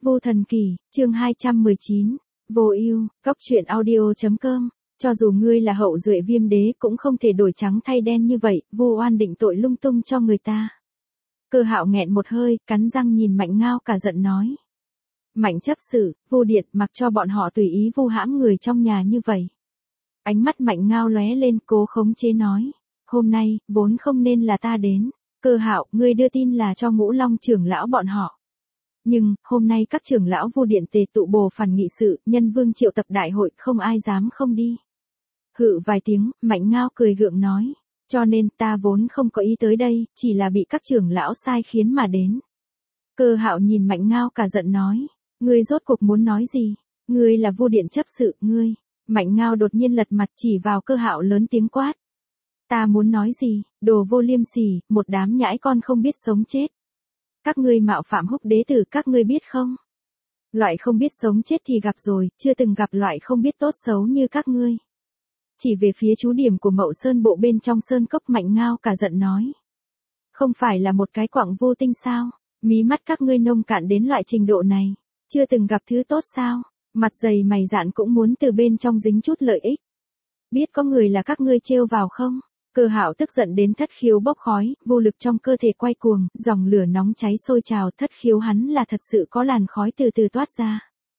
Vô Thần Kỷ, chương 219, Vô Ưu, Cốc truyện audio.com. Cho dù ngươi là hậu duệ Viêm đế cũng không thể đổi trắng thay đen như vậy, vu oan định tội lung tung cho người ta. Cơ Hạo nghẹn một hơi, cắn răng nhìn Mạnh Ngao cả giận nói. Mạnh chấp sự, Vu Điện mặc cho bọn họ tùy ý vu hãm người trong nhà như vậy. Ánh mắt Mạnh Ngao lóe lên, cố khống chế nói. Hôm nay, vốn không nên là ta đến. Cơ Hạo, ngươi đưa tin là cho Ngũ Long trưởng lão bọn họ. Nhưng, hôm nay các trưởng lão Vu Điện tề tụ bồ phàn nghị sự, nhân vương triệu tập đại hội, không ai dám không đi. Hự vài tiếng, Mạnh Ngao cười gượng nói. Cho nên ta vốn không có ý tới đây, chỉ là bị các trưởng lão sai khiến mà đến. Cơ Hạo nhìn Mạnh Ngao cả giận nói. Ngươi rốt cuộc muốn nói gì? Ngươi là Vu Điện chấp sự, ngươi. Mạnh Ngao đột nhiên lật mặt chỉ vào Cơ Hạo lớn tiếng quát. Ta muốn nói gì? Đồ vô liêm sỉ, một đám nhãi con không biết sống chết. Các ngươi mạo phạm Húc đế tử, các ngươi biết không? Loại không biết sống chết thì gặp rồi, chưa từng gặp loại không biết tốt xấu như các ngươi. Chỉ về phía chú điểm của Mậu Sơn bộ bên trong sơn cốc, Mạnh Ngao cả giận nói. Không phải là một cái quặng vô tinh sao? Mí mắt các ngươi nông cạn đến loại trình độ này, chưa từng gặp thứ tốt sao? Mặt dày mày dạn cũng muốn từ bên trong dính chút lợi ích. Biết có người là các ngươi trêu vào không? Cơ Hạo tức giận đến thất khiếu bốc khói, vô lực trong cơ thể quay cuồng, dòng lửa nóng cháy sôi trào, thất khiếu hắn là thật sự có làn khói từ từ toát ra.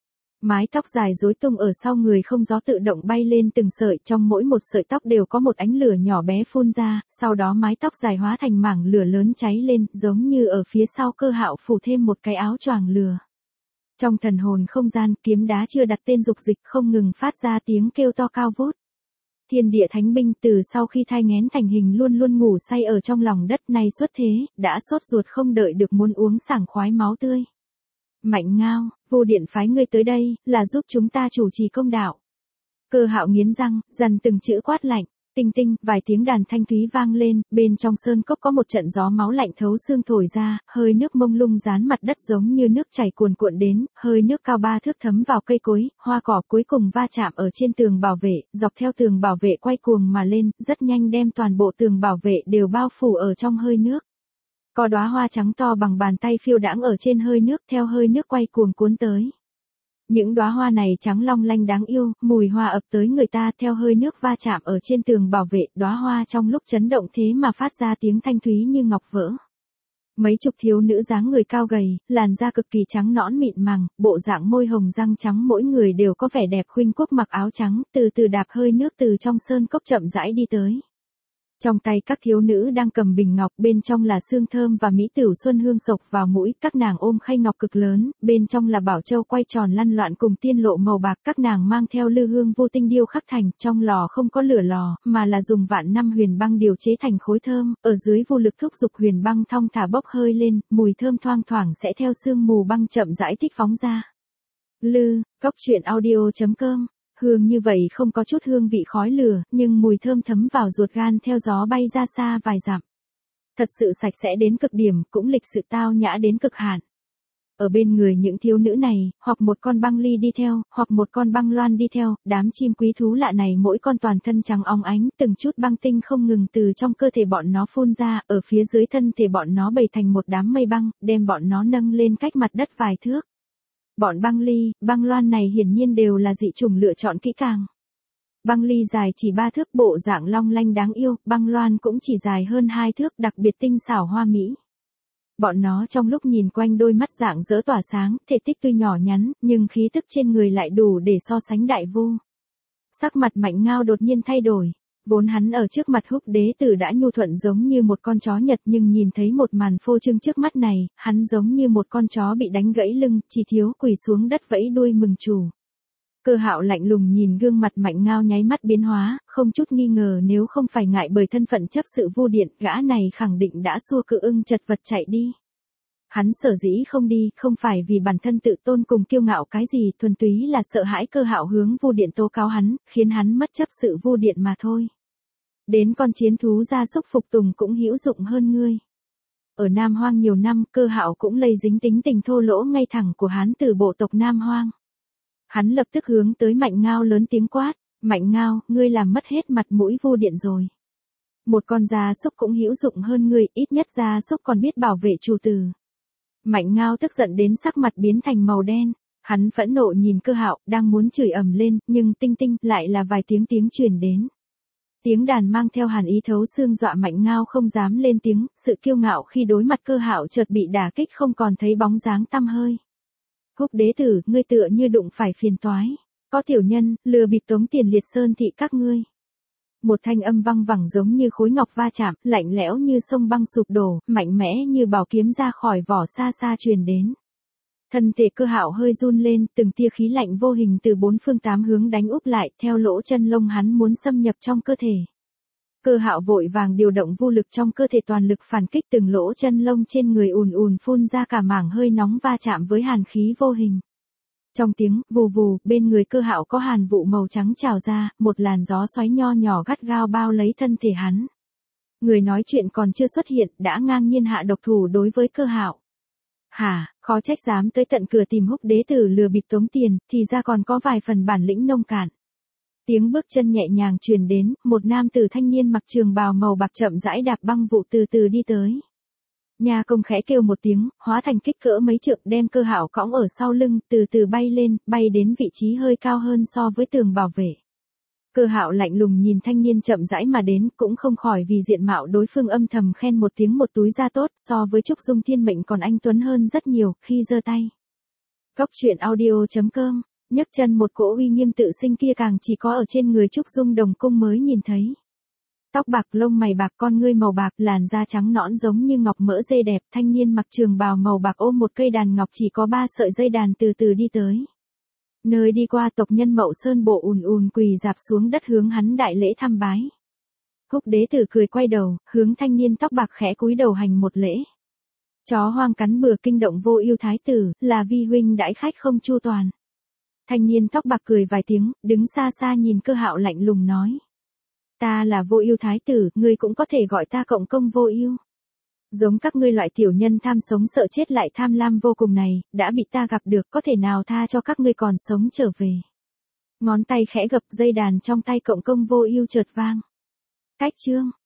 Mái tóc dài rối tung ở sau người không gió tự động bay lên từng sợi, trong mỗi một sợi tóc đều có một ánh lửa nhỏ bé phun ra, sau đó mái tóc dài hóa thành mảng lửa lớn cháy lên, giống như ở phía sau Cơ Hạo phủ thêm một cái áo choàng lửa. Trong thần hồn không gian, kiếm đá chưa đặt tên dục dịch không ngừng phát ra tiếng kêu to cao vút. Thiên địa thánh binh từ sau khi thai nghén thành hình luôn luôn ngủ say ở trong lòng đất, này xuất thế, đã sốt ruột không đợi được muốn uống sảng khoái máu tươi. Mạnh Ngao, Vô Điện phái ngươi tới đây, là giúp chúng ta chủ trì công đạo. Cơ Hạo nghiến răng, dằn từng chữ quát lạnh. Tinh tinh, vài tiếng đàn thanh thúy vang lên, bên trong sơn cốc có một trận gió máu lạnh thấu xương thổi ra, hơi nước mông lung dán mặt đất giống như nước chảy cuồn cuộn đến, hơi nước cao 3 thước thấm vào cây cối, hoa cỏ cuối cùng va chạm ở trên tường bảo vệ, dọc theo tường bảo vệ quay cuồng mà lên, rất nhanh đem toàn bộ tường bảo vệ đều bao phủ ở trong hơi nước. Có đóa hoa trắng to bằng bàn tay phiêu đãng ở trên hơi nước, theo hơi nước quay cuồng cuốn tới. Những đóa hoa này trắng long lanh đáng yêu, mùi hoa ập tới người ta, theo hơi nước va chạm ở trên tường bảo vệ, đóa hoa trong lúc chấn động thế mà phát ra tiếng thanh thúy như ngọc vỡ. Mấy chục thiếu nữ dáng người cao gầy, làn da cực kỳ trắng nõn mịn màng, bộ dạng môi hồng răng trắng, mỗi người đều có vẻ đẹp khuynh quốc, mặc áo trắng, từ từ đạp hơi nước từ trong sơn cốc chậm rãi đi tới. Trong tay các thiếu nữ đang cầm bình ngọc, bên trong là sương thơm và mỹ tửu xuân hương sộc vào mũi, các nàng ôm khay ngọc cực lớn, bên trong là bảo châu quay tròn lăn loạn cùng tiên lộ màu bạc, các nàng mang theo lư hương vô tinh điêu khắc thành, trong lò không có lửa lò, mà là dùng vạn năm huyền băng điều chế thành khối thơm, ở dưới vô lực thúc dục huyền băng thong thả bốc hơi lên, mùi thơm thoang thoảng sẽ theo sương mù băng chậm rãi thích phóng ra. Cốc truyện audio.com. Hương như vậy không có chút hương vị khói lửa, nhưng mùi thơm thấm vào ruột gan theo gió bay ra xa vài dặm. Thật sự sạch sẽ đến cực điểm, cũng lịch sự tao nhã đến cực hạn. Ở bên người những thiếu nữ này, hoặc một con băng ly đi theo, hoặc một con băng loan đi theo, đám chim quý thú lạ này mỗi con toàn thân trắng óng ánh, từng chút băng tinh không ngừng từ trong cơ thể bọn nó phun ra, ở phía dưới thân thể bọn nó bày thành một đám mây băng, đem bọn nó nâng lên cách mặt đất vài thước. Bọn băng ly, băng loan này hiển nhiên đều là dị chủng lựa chọn kỹ càng. Băng ly dài chỉ 3 thước, bộ dạng long lanh đáng yêu, băng loan cũng chỉ dài hơn 2 thước, đặc biệt tinh xảo hoa mỹ. Bọn nó trong lúc nhìn quanh đôi mắt rạng rỡ tỏa sáng, thể tích tuy nhỏ nhắn, nhưng khí tức trên người lại đủ để so sánh đại vu. Sắc mặt Mạnh Ngao đột nhiên thay đổi. Vốn hắn ở trước mặt Húc đế tử đã nhu thuận giống như một con chó Nhật, nhưng nhìn thấy một màn phô trương trước mắt này, hắn giống như một con chó bị đánh gãy lưng, chỉ thiếu quỳ xuống đất vẫy đuôi mừng chủ. Cơ Hạo lạnh lùng nhìn gương mặt Mạnh Ngao nháy mắt biến hóa, không chút nghi ngờ nếu không phải ngại bởi thân phận chấp sự Vu Điện, gã này khẳng định đã xua cự ưng chật vật chạy đi. Hắn sở dĩ không đi, không phải vì bản thân tự tôn cùng kiêu ngạo cái gì, thuần túy là sợ hãi Cơ Hạo hướng Vu Điện tố cáo hắn, khiến hắn mất chấp sự Vu Điện mà thôi. Đến con chiến thú gia súc phục tùng cũng hữu dụng hơn ngươi. Ở Nam Hoang nhiều năm, Cơ Hạo cũng lây dính tính tình thô lỗ ngay thẳng của hắn từ bộ tộc Nam Hoang. Hắn lập tức hướng tới Mạnh Ngao lớn tiếng quát, Mạnh Ngao, ngươi làm mất hết mặt mũi Vu Điện rồi. Một con gia súc cũng hữu dụng hơn ngươi, ít nhất gia súc còn biết bảo vệ chủ tử. Mạnh Ngao tức giận đến sắc mặt biến thành màu đen. Hắn phẫn nộ nhìn Cơ Hạo, đang muốn chửi ầm lên, nhưng tinh tinh lại là vài tiếng truyền đến. Tiếng đàn mang theo hàn ý thấu xương dọa Mạnh Ngao không dám lên tiếng, sự kiêu ngạo khi đối mặt Cơ Hạo chợt bị đả kích không còn thấy bóng dáng tăm hơi. Húc đế tử, ngươi tựa như đụng phải phiền toái. Có tiểu nhân, lừa bịp tống tiền Liệt Sơn thị các ngươi. Một thanh âm văng vẳng giống như khối ngọc va chạm, lạnh lẽo như sông băng sụp đổ, mạnh mẽ như bảo kiếm ra khỏi vỏ xa xa truyền đến. Thân thể Cơ Hạo hơi run lên, từng tia khí lạnh vô hình từ bốn phương tám hướng đánh úp lại, theo lỗ chân lông hắn muốn xâm nhập trong cơ thể. Cơ Hạo vội vàng điều động vô lực trong cơ thể toàn lực phản kích, từng lỗ chân lông trên người ùn ùn phun ra cả mảng hơi nóng va chạm với hàn khí vô hình. Trong tiếng vù vù, bên người Cơ Hạo có hàn vụ màu trắng trào ra, một làn gió xoáy nho nhỏ gắt gao bao lấy thân thể hắn. Người nói chuyện còn chưa xuất hiện, đã ngang nhiên hạ độc thủ đối với Cơ Hạo. Hả, khó trách dám tới tận cửa tìm Húc đế tử lừa bịp tống tiền, thì ra còn có vài phần bản lĩnh nông cạn. Tiếng bước chân nhẹ nhàng truyền đến, một nam tử thanh niên mặc trường bào màu bạc chậm rãi đạp băng vụ từ từ đi tới. Nhà công khẽ kêu một tiếng, hóa thành kích cỡ mấy trượng, đem Cơ Hạo cõng ở sau lưng, từ từ bay lên, bay đến vị trí hơi cao hơn so với tường bảo vệ. Cơ Hạo lạnh lùng nhìn thanh niên chậm rãi mà đến, cũng không khỏi vì diện mạo đối phương âm thầm khen một tiếng, một túi da tốt, so với Trúc Dung Thiên Mệnh còn anh tuấn hơn rất nhiều, khi giơ tay. Góc truyện audio.com, nhấc chân một cỗ uy nghiêm tự sinh kia càng chỉ có ở trên người Trúc Dung Đồng Cung mới nhìn thấy. Tóc bạc, lông mày bạc, con ngươi màu bạc, làn da trắng nõn giống như ngọc mỡ dê đẹp, thanh niên mặc trường bào màu bạc ôm một cây đàn ngọc chỉ có 3 sợi dây đàn từ từ đi tới. Nơi đi qua tộc nhân Mậu Sơn bộ ùn ùn quỳ dạp xuống đất hướng hắn đại lễ thăm bái. Húc đế tử cười quay đầu, hướng thanh niên tóc bạc khẽ cúi đầu hành một lễ. Chó hoang cắn bừa kinh động Vô Ưu thái tử, là vi huynh đãi khách không chu toàn. Thanh niên tóc bạc cười vài tiếng, đứng xa xa nhìn Cơ Hạo lạnh lùng nói. Ta là Vô Ưu thái tử, ngươi cũng có thể gọi ta cộng công Vô Ưu. Giống các ngươi loại tiểu nhân tham sống sợ chết lại tham lam vô cùng này, đã bị ta gặp được, có thể nào tha cho các ngươi còn sống trở về. Ngón tay khẽ gập, dây đàn trong tay cộng công Vô Ưu chợt vang. Cách chương